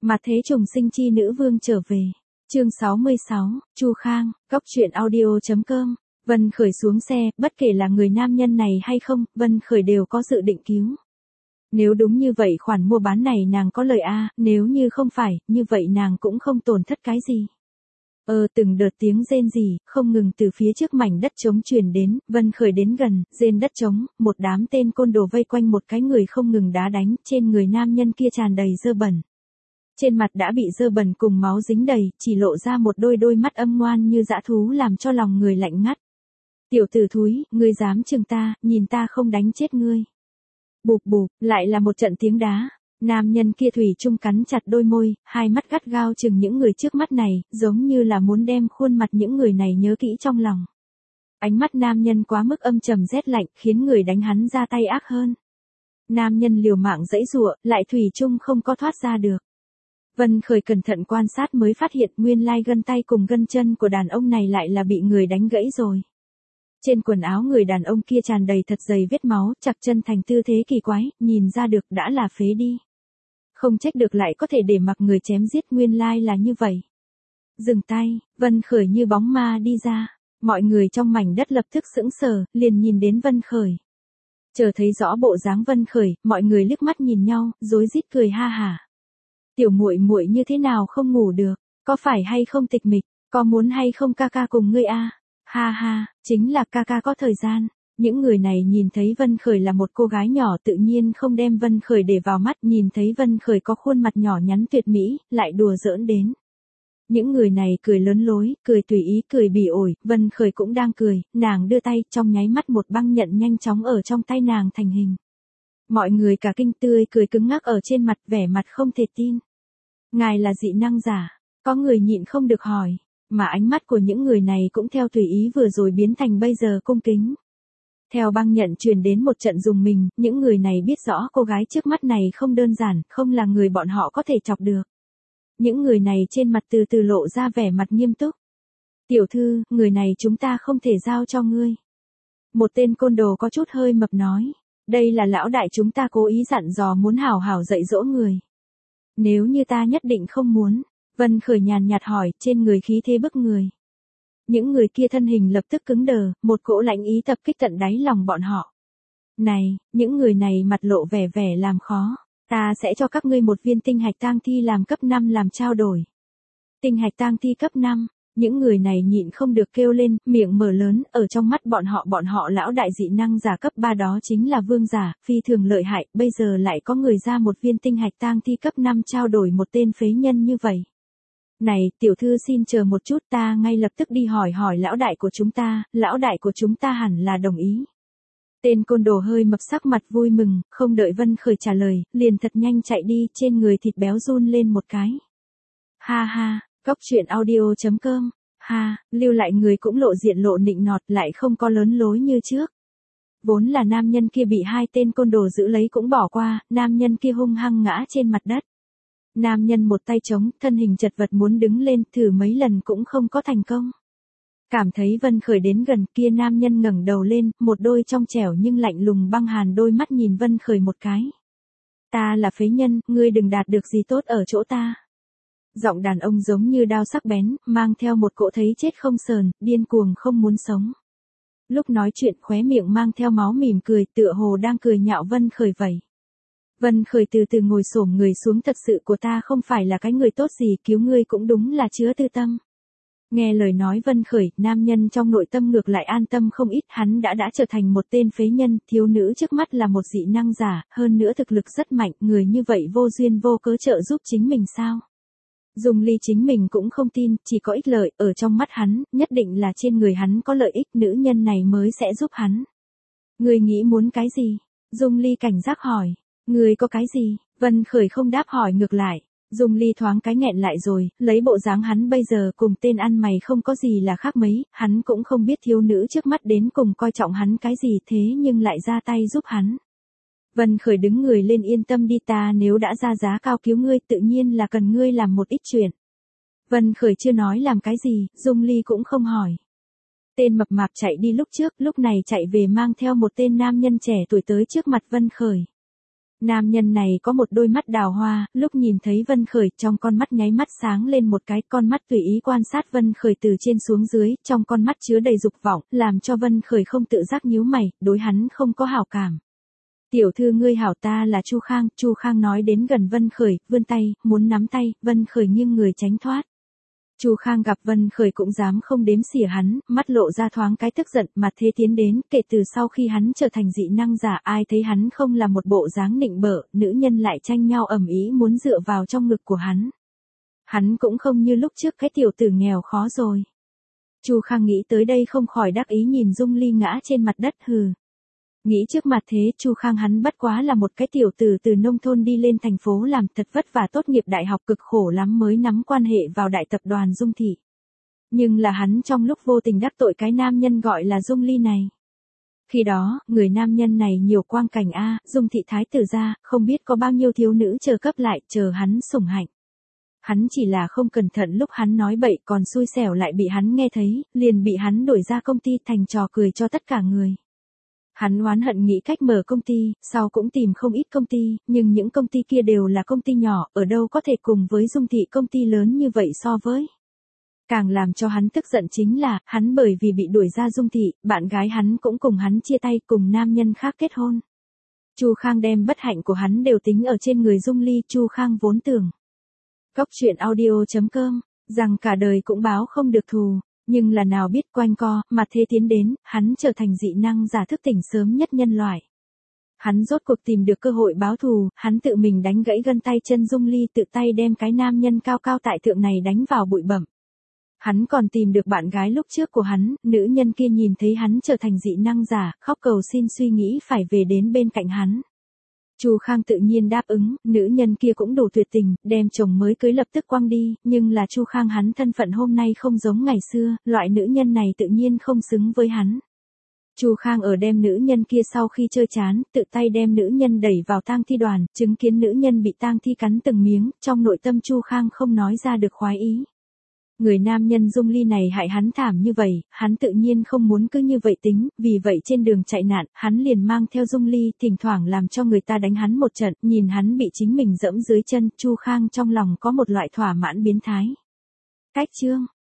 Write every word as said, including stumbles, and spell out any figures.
Mặt thế trùng sinh chi nữ vương trở về. Chương sáu mươi sáu, Chu Khang, góc truyện audio chấm com. Vân Khởi xuống xe, bất kể là người nam nhân này hay không, Vân Khởi đều có dự định cứu. Nếu đúng như vậy khoản mua bán này nàng có lời a, nếu như không phải, như vậy nàng cũng không tổn thất cái gì. Ờ từng đợt tiếng rên rỉ, không ngừng từ phía trước mảnh đất trống truyền đến, Vân Khởi đến gần, rên đất trống, một đám tên côn đồ vây quanh một cái người không ngừng đá đánh, trên người nam nhân kia tràn đầy dơ bẩn. Trên mặt đã bị dơ bẩn cùng máu dính đầy, chỉ lộ ra một đôi đôi mắt âm ngoan như dã thú làm cho lòng người lạnh ngắt. Tiểu tử thúi, ngươi dám chừng ta, nhìn ta không đánh chết ngươi. Bụp bụp, lại là một trận tiếng đá. Nam nhân kia thủy chung cắn chặt đôi môi, hai mắt gắt gao chừng những người trước mắt này, giống như là muốn đem khuôn mặt những người này nhớ kỹ trong lòng. Ánh mắt nam nhân quá mức âm trầm rét lạnh, khiến người đánh hắn ra tay ác hơn. Nam nhân liều mạng giãy giụa, lại thủy chung không có thoát ra được. Vân Khởi cẩn thận quan sát mới phát hiện nguyên lai gân tay cùng gân chân của đàn ông này lại là bị người đánh gãy rồi. Trên quần áo người đàn ông kia tràn đầy thật dày vết máu, chặt chân thành tư thế kỳ quái, nhìn ra được đã là phế đi. Không trách được lại có thể để mặc người chém giết, nguyên lai là như vậy. Dừng tay, Vân Khởi như bóng ma đi ra, mọi người trong mảnh đất lập tức sững sờ, liền nhìn đến Vân Khởi. Chờ thấy rõ bộ dáng Vân Khởi, mọi người liếc mắt nhìn nhau, rối rít cười ha hả. Tiểu muội muội như thế nào không ngủ được, có phải hay không tịch mịch, có muốn hay không ca ca cùng ngươi a? Ha ha, chính là ca ca có thời gian. Những người này nhìn thấy Vân Khởi là một cô gái nhỏ tự nhiên không đem Vân Khởi để vào mắt, nhìn thấy Vân Khởi có khuôn mặt nhỏ nhắn tuyệt mỹ, lại đùa giỡn đến. Những người này cười lớn lối, cười tùy ý, cười bỉ ổi, Vân Khởi cũng đang cười, nàng đưa tay, trong nháy mắt một băng nhận nhanh chóng ở trong tay nàng thành hình. Mọi người cả kinh tươi cười cứng ngắc ở trên mặt, vẻ mặt không thể tin. Ngài là dị năng giả, có người nhịn không được hỏi, mà ánh mắt của những người này cũng theo tùy ý vừa rồi biến thành bây giờ cung kính. Theo băng nhận truyền đến một trận rùng mình, những người này biết rõ cô gái trước mắt này không đơn giản, không là người bọn họ có thể chọc được. Những người này trên mặt từ từ lộ ra vẻ mặt nghiêm túc. Tiểu thư, người này chúng ta không thể giao cho ngươi. Một tên côn đồ có chút hơi mập nói, đây là lão đại chúng ta cố ý dặn dò muốn hảo hảo dạy dỗ người. Nếu như ta nhất định không muốn, Vân Khởi nhàn nhạt hỏi, trên người khí thế bức người. Những người kia thân hình lập tức cứng đờ, một cỗ lãnh ý tập kích tận đáy lòng bọn họ. Này, những người này mặt lộ vẻ vẻ làm khó, ta sẽ cho các ngươi một viên tinh hạch tang thi làm cấp năm làm trao đổi. Tinh hạch tang thi cấp năm, những người này nhịn không được kêu lên, miệng mở lớn, ở trong mắt bọn họ bọn họ lão đại dị năng giả cấp ba đó chính là vương giả, phi thường lợi hại, bây giờ lại có người ra một viên tinh hạch tang thi cấp năm trao đổi một tên phế nhân như vậy. Này, tiểu thư xin chờ một chút, ta ngay lập tức đi hỏi hỏi lão đại của chúng ta, lão đại của chúng ta hẳn là đồng ý. Tên côn đồ hơi mập sắc mặt vui mừng, không đợi Vân Khởi trả lời, liền thật nhanh chạy đi, trên người thịt béo run lên một cái. Ha ha, góc truyện audio chấm com, ha, lưu lại người cũng lộ diện lộ nịnh nọt lại không có lớn lối như trước. Vốn là nam nhân kia bị hai tên côn đồ giữ lấy cũng bỏ qua, nam nhân kia hung hăng ngã trên mặt đất. Nam nhân một tay trống, thân hình chật vật muốn đứng lên, thử mấy lần cũng không có thành công. Cảm thấy Vân Khởi đến gần, kia nam nhân ngẩng đầu lên, một đôi trong trẻo nhưng lạnh lùng băng hàn đôi mắt nhìn Vân Khởi một cái. Ta là phế nhân, ngươi đừng đạt được gì tốt ở chỗ ta. Giọng đàn ông giống như đao sắc bén, mang theo một cỗ thấy chết không sờn, điên cuồng không muốn sống. Lúc nói chuyện khóe miệng mang theo máu mỉm cười, tựa hồ đang cười nhạo Vân Khởi vậy. Vân Khởi từ từ ngồi xổm người xuống, thật sự của ta không phải là cái người tốt gì, cứu ngươi cũng đúng là chứa tư tâm. Nghe lời nói Vân Khởi, nam nhân trong nội tâm ngược lại an tâm không ít, hắn đã đã trở thành một tên phế nhân, thiếu nữ trước mắt là một dị năng giả, hơn nữa thực lực rất mạnh, người như vậy vô duyên vô cớ trợ giúp chính mình sao? Dung Ly chính mình cũng không tin, chỉ có ích lợi, ở trong mắt hắn, nhất định là trên người hắn có lợi ích, nữ nhân này mới sẽ giúp hắn. Người nghĩ muốn cái gì? Dung Ly cảnh giác hỏi. Người có cái gì? Vân Khởi không đáp hỏi ngược lại. Dung Ly thoáng cái nghẹn lại rồi, lấy bộ dáng hắn bây giờ cùng tên ăn mày không có gì là khác mấy, hắn cũng không biết thiếu nữ trước mắt đến cùng coi trọng hắn cái gì thế nhưng lại ra tay giúp hắn. Vân Khởi đứng người lên, yên tâm đi, ta nếu đã ra giá cao cứu ngươi tự nhiên là cần ngươi làm một ít chuyện. Vân Khởi chưa nói làm cái gì, Dung Ly cũng không hỏi. Tên mập mạp chạy đi lúc trước, lúc này chạy về mang theo một tên nam nhân trẻ tuổi tới trước mặt Vân Khởi. Nam nhân này có một đôi mắt đào hoa, lúc nhìn thấy Vân Khởi, trong con mắt nháy mắt sáng lên một cái, con mắt tùy ý quan sát Vân Khởi từ trên xuống dưới, trong con mắt chứa đầy dục vọng, làm cho Vân Khởi không tự giác nhíu mày, đối hắn không có hảo cảm. Tiểu thư ngươi hảo, ta là Chu Khang. Chu Khang nói đến gần Vân Khởi, vươn tay, muốn nắm tay, Vân Khởi nghiêng người tránh thoát. Chu Khang gặp Vân Khởi cũng dám không đếm xỉa hắn, mắt lộ ra thoáng cái tức giận, mặt thế tiến đến, kể từ sau khi hắn trở thành dị năng giả, ai thấy hắn không là một bộ dáng nịnh bợ, nữ nhân lại tranh nhau ầm ĩ muốn dựa vào trong ngực của hắn. Hắn cũng không như lúc trước cái tiểu tử nghèo khó rồi. Chu Khang nghĩ tới đây không khỏi đắc ý nhìn Dung Ly ngã trên mặt đất, hừ. Nghĩ trước mặt thế, Chu Khang hắn bất quá là một cái tiểu tử từ nông thôn đi lên thành phố làm, thật vất vả tốt nghiệp đại học, cực khổ lắm mới nắm quan hệ vào đại tập đoàn Dung Thị. Nhưng là hắn trong lúc vô tình đắc tội cái nam nhân gọi là Dung Ly này. Khi đó, người nam nhân này nhiều quang cảnh a, Dung Thị thái tử gia, không biết có bao nhiêu thiếu nữ chờ cấp lại, chờ hắn sủng hạnh. Hắn chỉ là không cẩn thận lúc hắn nói bậy, còn xui xẻo lại bị hắn nghe thấy, liền bị hắn đuổi ra công ty, thành trò cười cho tất cả người. Hắn oán hận nghĩ cách mở công ty, sau cũng tìm không ít công ty, nhưng những công ty kia đều là công ty nhỏ, ở đâu có thể cùng với Dung Thị công ty lớn như vậy so với. Càng làm cho hắn tức giận chính là, hắn bởi vì bị đuổi ra Dung Thị, bạn gái hắn cũng cùng hắn chia tay, cùng nam nhân khác kết hôn. Chu Khang đem bất hạnh của hắn đều tính ở trên người Dung Ly. Chu Khang vốn tưởng, Cóc truyện audio chấm com, rằng cả đời cũng báo không được thù. Nhưng là nào biết quanh co, mà thế tiến đến, hắn trở thành dị năng giả thức tỉnh sớm nhất nhân loại. Hắn rốt cuộc tìm được cơ hội báo thù, hắn tự mình đánh gãy gân tay chân Dung Ly, tự tay đem cái nam nhân cao cao tại thượng này đánh vào bụi bặm. Hắn còn tìm được bạn gái lúc trước của hắn, nữ nhân kia nhìn thấy hắn trở thành dị năng giả, khóc cầu xin suy nghĩ phải về đến bên cạnh hắn. Chu Khang tự nhiên đáp ứng, nữ nhân kia cũng đủ tuyệt tình, đem chồng mới cưới lập tức quăng đi, nhưng là Chu Khang hắn thân phận hôm nay không giống ngày xưa, loại nữ nhân này tự nhiên không xứng với hắn. Chu Khang ở đem nữ nhân kia sau khi chơi chán, tự tay đem nữ nhân đẩy vào tang thi đoàn, chứng kiến nữ nhân bị tang thi cắn từng miếng, trong nội tâm Chu Khang không nói ra được khoái ý. Người nam nhân Dung Ly này hại hắn thảm như vậy, hắn tự nhiên không muốn cứ như vậy tính, vì vậy trên đường chạy nạn, hắn liền mang theo Dung Ly, thỉnh thoảng làm cho người ta đánh hắn một trận, nhìn hắn bị chính mình dẫm dưới chân, Chu Khang trong lòng có một loại thỏa mãn biến thái. Cách chương